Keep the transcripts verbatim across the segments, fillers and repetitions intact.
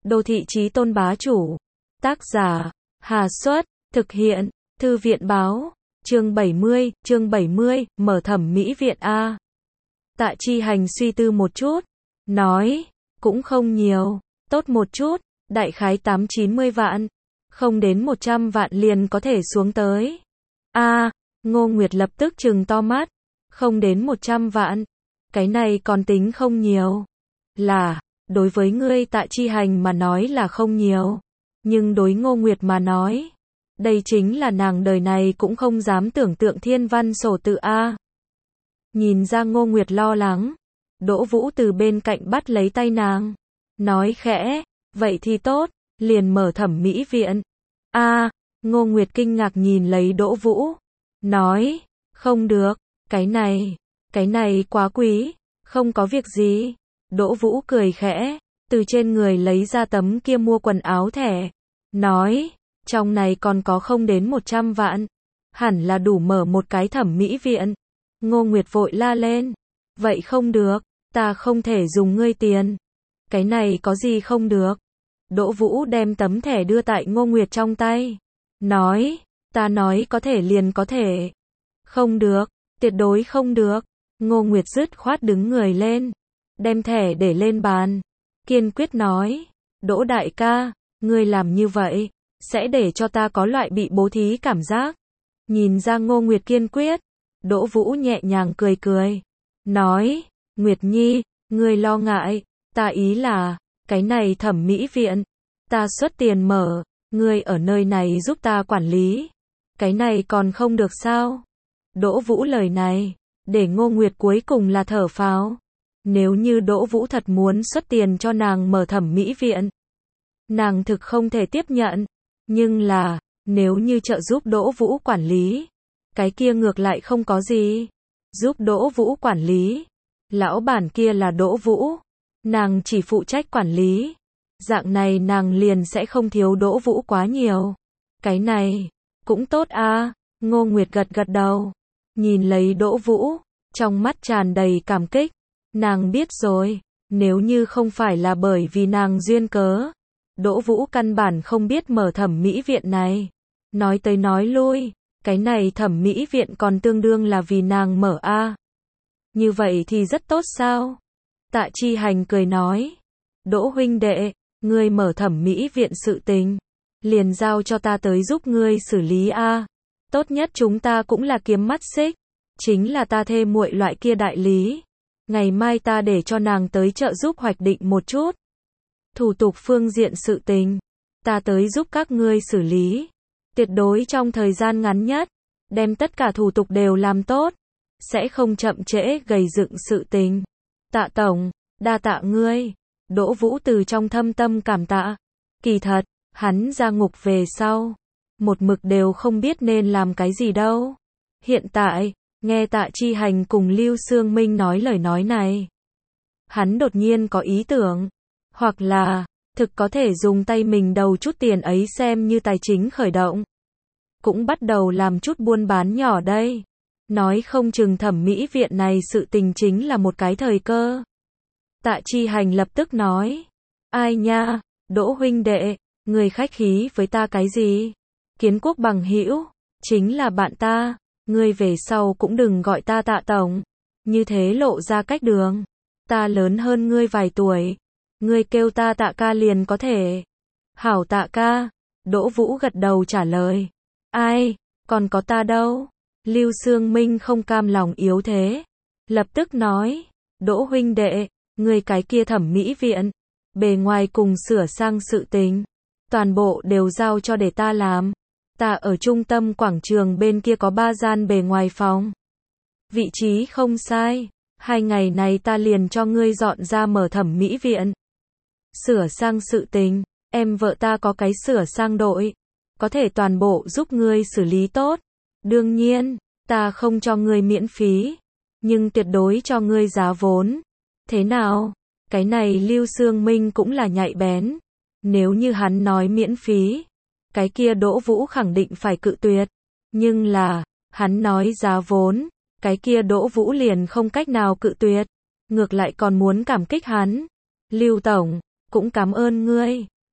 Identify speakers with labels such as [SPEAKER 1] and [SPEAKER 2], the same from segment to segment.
[SPEAKER 1] Đô thị chí tôn bá chủ. Tác giả, Hà Xuất, thực hiện, Thư viện báo, chương bảy mươi, chương bảy mươi, mở thẩm mỹ viện A. Tạ Chi Hành suy tư một chút, nói, cũng không nhiều, tốt một chút, đại khái tám chín mươi vạn, không đến một trăm vạn liền có thể xuống tới. A, Ngô Nguyệt lập tức trừng to mắt, không đến một trăm vạn, cái này còn tính không nhiều. Là, đối với ngươi Tạ Chi Hành mà nói là không nhiều, nhưng đối Ngô Nguyệt mà nói, đây chính là nàng đời này cũng không dám tưởng tượng thiên văn sổ tự A. Nhìn ra Ngô Nguyệt lo lắng, Đỗ Vũ từ bên cạnh bắt lấy tay nàng, nói khẽ, vậy thì tốt, liền mở thẩm mỹ viện. A, Ngô Nguyệt kinh ngạc nhìn lấy Đỗ Vũ, nói, không được, cái này, cái này quá quý, không có việc gì. Đỗ Vũ cười khẽ, từ trên người lấy ra tấm kia mua quần áo thẻ, nói, trong này còn có không đến một trăm vạn, hẳn là đủ mở một cái thẩm mỹ viện. Ngô Nguyệt vội la lên, vậy không được, ta không thể dùng ngươi tiền. Cái này có gì không được? Đỗ Vũ đem tấm thẻ đưa tại Ngô Nguyệt trong tay, nói, ta nói có thể liền có thể. Không được, tuyệt đối không được. Ngô Nguyệt dứt khoát đứng người lên, đem thẻ để lên bàn, kiên quyết nói, Đỗ đại ca, ngươi làm như vậy, sẽ để cho ta có loại bị bố thí cảm giác. Nhìn ra Ngô Nguyệt kiên quyết, Đỗ Vũ nhẹ nhàng cười cười, nói, Nguyệt Nhi, ngươi lo ngại, ta ý là, cái này thẩm mỹ viện, ta xuất tiền mở, ngươi ở nơi này giúp ta quản lý, cái này còn không được sao? Đỗ Vũ lời này, để Ngô Nguyệt cuối cùng là thở phào. Nếu như Đỗ Vũ thật muốn xuất tiền cho nàng mở thẩm mỹ viện, nàng thực không thể tiếp nhận, nhưng là, nếu như trợ giúp Đỗ Vũ quản lý, cái kia ngược lại không có gì. Giúp Đỗ Vũ quản lý, lão bản kia là Đỗ Vũ, nàng chỉ phụ trách quản lý, dạng này nàng liền sẽ không thiếu Đỗ Vũ quá nhiều. Cái này, cũng tốt a. Ngô Nguyệt gật gật đầu, nhìn lấy Đỗ Vũ, trong mắt tràn đầy cảm kích. Nàng biết rồi, nếu như không phải là bởi vì nàng duyên cớ, Đỗ Vũ căn bản không biết mở thẩm mỹ viện này. Nói tới nói lui, cái này thẩm mỹ viện còn tương đương là vì nàng mở a. Như vậy thì rất tốt sao? Tạ Chi Hành cười nói, Đỗ huynh đệ, ngươi mở thẩm mỹ viện sự tình, liền giao cho ta tới giúp ngươi xử lý a. Tốt nhất chúng ta cũng là kiếm mắt xích, chính là ta thê muội loại kia đại lý. Ngày mai ta để cho nàng tới trợ giúp hoạch định một chút. Thủ tục phương diện sự tình, ta tới giúp các ngươi xử lý. Tuyệt đối trong thời gian ngắn nhất, đem tất cả thủ tục đều làm tốt, sẽ không chậm trễ gầy dựng sự tình. Tạ tổng, đa tạ ngươi. Đỗ Vũ từ trong thâm tâm cảm tạ. Kỳ thật, hắn ra ngục về sau, một mực đều không biết nên làm cái gì đâu. Hiện tại, nghe Tạ Chi Hành cùng Lưu Sương Minh nói lời nói này, hắn đột nhiên có ý tưởng, hoặc là, thực có thể dùng tay mình đầu chút tiền ấy xem như tài chính khởi động. Cũng bắt đầu làm chút buôn bán nhỏ đây. Nói không chừng thẩm mỹ viện này sự tình chính là một cái thời cơ. Tạ Chi Hành lập tức nói, ai nha, Đỗ huynh đệ, người khách khí với ta cái gì? Kiến Quốc bằng hữu, chính là bạn ta. Ngươi về sau cũng đừng gọi ta Tạ tổng, như thế lộ ra cách đường. Ta lớn hơn ngươi vài tuổi, ngươi kêu ta Tạ ca liền có thể. Hảo Tạ ca. Đỗ Vũ gật đầu trả lời. Ai, còn có ta đâu? Lưu Sương Minh không cam lòng yếu thế, lập tức nói, Đỗ huynh đệ, ngươi cái kia thẩm mỹ viện, bề ngoài cùng sửa sang sự tình, toàn bộ đều giao cho để ta làm. Ta ở trung tâm quảng trường bên kia có ba gian bề ngoài phòng. Vị trí không sai, hai ngày này ta liền cho ngươi dọn ra mở thẩm mỹ viện. Sửa sang sự tình, em vợ ta có cái sửa sang đội, có thể toàn bộ giúp ngươi xử lý tốt. Đương nhiên, ta không cho ngươi miễn phí, nhưng tuyệt đối cho ngươi giá vốn. Thế nào? Cái này Lưu Sương Minh cũng là nhạy bén. Nếu như hắn nói miễn phí, cái kia Đỗ Vũ khẳng định phải cự tuyệt. Nhưng là, hắn nói giá vốn, cái kia Đỗ Vũ liền không cách nào cự tuyệt. Ngược lại còn muốn cảm kích hắn. Lưu tổng, cũng cảm ơn ngươi.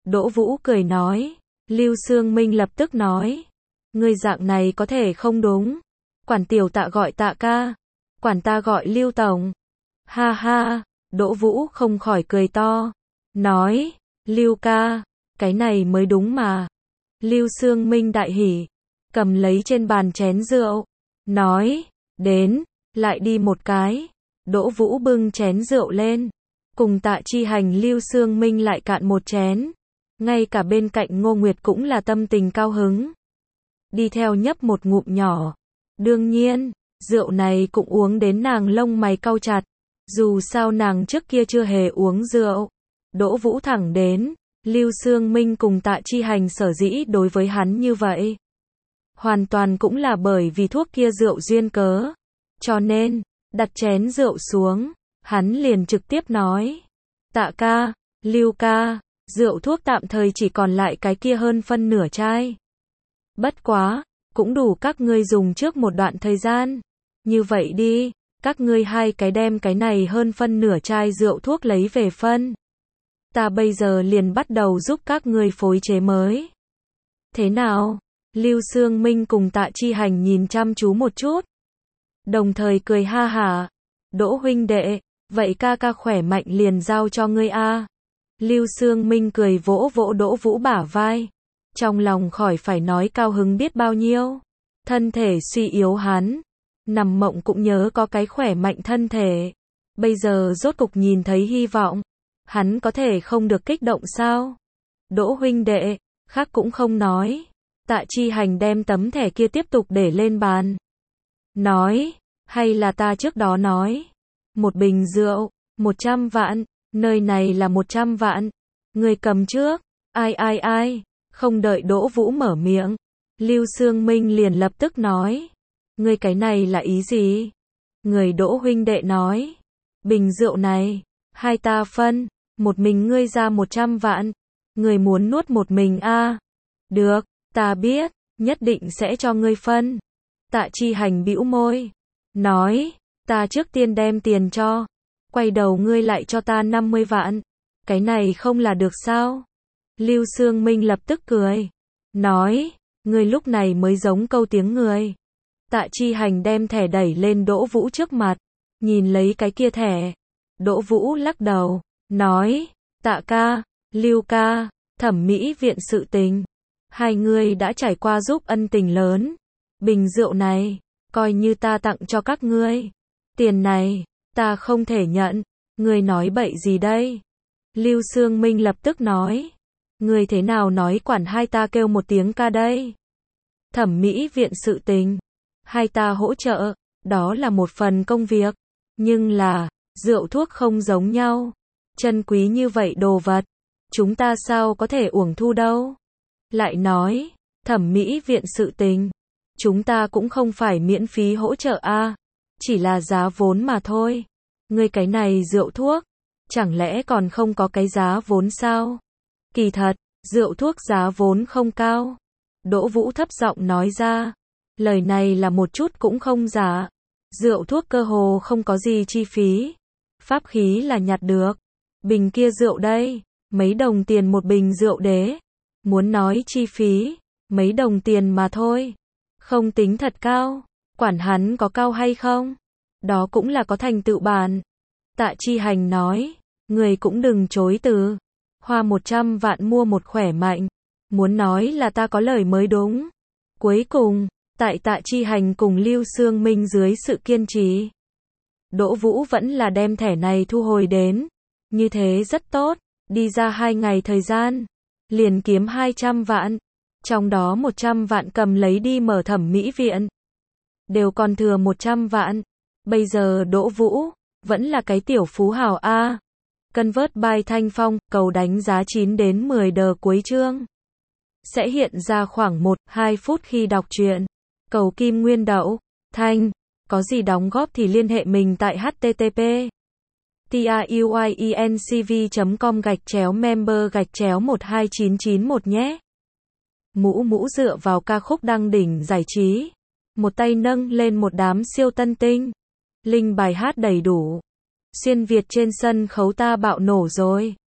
[SPEAKER 1] Đỗ Vũ cười nói. Lưu Xương Minh lập tức nói. Ngươi dạng này có thể không đúng. Quản tiểu Tạ gọi Tạ ca. Quản ta gọi Lưu tổng. Ha ha, Đỗ Vũ không khỏi cười to. Nói, Lưu ca, cái này mới đúng mà. Lưu Xương Minh đại hỉ. Cầm lấy trên bàn chén rượu. Nói, đến, lại đi một cái. Đỗ Vũ bưng chén rượu lên. Cùng Tạ Chi Hành Lưu Xương Minh lại cạn một chén. Ngay cả bên cạnh Ngô Nguyệt cũng là tâm tình cao hứng. Đi theo nhấp một ngụm nhỏ. Đương nhiên, rượu này cũng uống đến nàng lông mày cau chặt. Dù sao nàng trước kia chưa hề uống rượu. Đỗ Vũ thẳng đến. Lưu Xương Minh cùng Tạ Chi Hành sở dĩ đối với hắn như vậy. Hoàn toàn cũng là bởi vì thuốc kia rượu duyên cớ. Cho nên, đặt chén rượu xuống, hắn liền trực tiếp nói. Tạ ca, Lưu ca, rượu thuốc tạm thời chỉ còn lại cái kia hơn phân nửa chai. Bất quá, cũng đủ các ngươi dùng trước một đoạn thời gian. Như vậy đi, các ngươi hai cái đem cái này hơn phân nửa chai rượu thuốc lấy về phân. Ta bây giờ liền bắt đầu giúp các ngươi phối chế mới. Thế nào? Lưu Xương Minh cùng Tạ Chi Hành nhìn chăm chú một chút. Đồng thời cười ha hả. Đỗ huynh đệ, vậy ca ca khỏe mạnh liền giao cho ngươi a. Lưu Xương Minh cười vỗ vỗ Đỗ Vũ bả vai. Trong lòng khỏi phải nói cao hứng biết bao nhiêu. Thân thể suy yếu hắn. Nằm mộng cũng nhớ có cái khỏe mạnh thân thể. Bây giờ rốt cục nhìn thấy hy vọng. Hắn có thể không được kích động sao? Đỗ huynh đệ, khác cũng không nói. Tạ Chi Hành đem tấm thẻ kia tiếp tục để lên bàn. Nói, hay là ta trước đó nói. Một bình rượu, một trăm vạn, nơi này là một trăm vạn. Người cầm trước, ai ai ai, không đợi Đỗ Vũ mở miệng. Lưu Xương Minh liền lập tức nói. Người cái này là ý gì? Người Đỗ huynh đệ nói. Bình rượu này, hai ta phân, một mình ngươi ra một trăm vạn. Người muốn nuốt một mình a à? Được, ta biết, nhất định sẽ cho ngươi phân. Tạ Chi Hành bĩu môi. Nói, ta trước tiên đem tiền cho. Quay đầu ngươi lại cho ta năm mươi vạn. Cái này không là được sao? Lưu Xương Minh lập tức cười. Nói, ngươi lúc này mới giống câu tiếng người. Tạ Chi Hành đem thẻ đẩy lên Đỗ Vũ trước mặt. Nhìn lấy cái kia thẻ. Đỗ Vũ lắc đầu. Nói, Tạ ca, Lưu ca, thẩm mỹ viện sự tình. Hai người đã trải qua giúp ân tình lớn. Bình rượu này, coi như ta tặng cho các ngươi. Tiền này, ta không thể nhận. Ngươi nói bậy gì đây? Lưu Xương Minh lập tức nói. Ngươi thế nào nói quản hai ta kêu một tiếng ca đây? Thẩm mỹ viện sự tình. Hai ta hỗ trợ, đó là một phần công việc. Nhưng là, rượu thuốc không giống nhau. Chân quý như vậy đồ vật. Chúng ta sao có thể uổng thu đâu? Lại nói, thẩm mỹ viện sự tình. Chúng ta cũng không phải miễn phí hỗ trợ a, chỉ là giá vốn mà thôi. Ngươi cái này rượu thuốc, chẳng lẽ còn không có cái giá vốn sao? Kỳ thật, rượu thuốc giá vốn không cao. Đỗ Vũ thấp giọng nói ra. Lời này là một chút cũng không giả. Rượu thuốc cơ hồ không có gì chi phí. Pháp khí là nhặt được. Bình kia rượu đây, mấy đồng tiền một bình rượu đế. Muốn nói chi phí, mấy đồng tiền mà thôi. Không tính thật cao. Quản hắn có cao hay không? Đó cũng là có thành tựu bản. Tạ Chi Hành nói. Người cũng đừng chối từ. Hoa một trăm vạn mua một khỏe mạnh. Muốn nói là ta có lời mới đúng. Cuối cùng, tại Tạ Chi Hành cùng Lưu Xương Minh dưới sự kiên trì. Đỗ Vũ vẫn là đem thẻ này thu hồi đến. Như thế rất tốt. Đi ra hai ngày thời gian. Liền kiếm hai trăm vạn. Trong đó một trăm vạn cầm lấy đi mở thẩm mỹ viện. Đều còn thừa một trăm vạn. Bây giờ Đỗ Vũ, vẫn là cái tiểu phú hào A. Convert by Thanh Phong, cầu đánh giá chín đến mười đờ cuối chương. Sẽ hiện ra khoảng một đến hai phút khi đọc truyện. Cầu kim nguyên đậu, Thanh. Có gì đóng góp thì liên hệ mình tại http truyencv chấm com gạch chéo member gạch chéo một hai chín chín một nhé. Mũ mũ dựa vào ca khúc đăng đỉnh giải trí. Một tay nâng lên một đám siêu tân tinh. Linh bài hát đầy đủ. Xuyên Việt trên sân khấu ta bạo nổ rồi.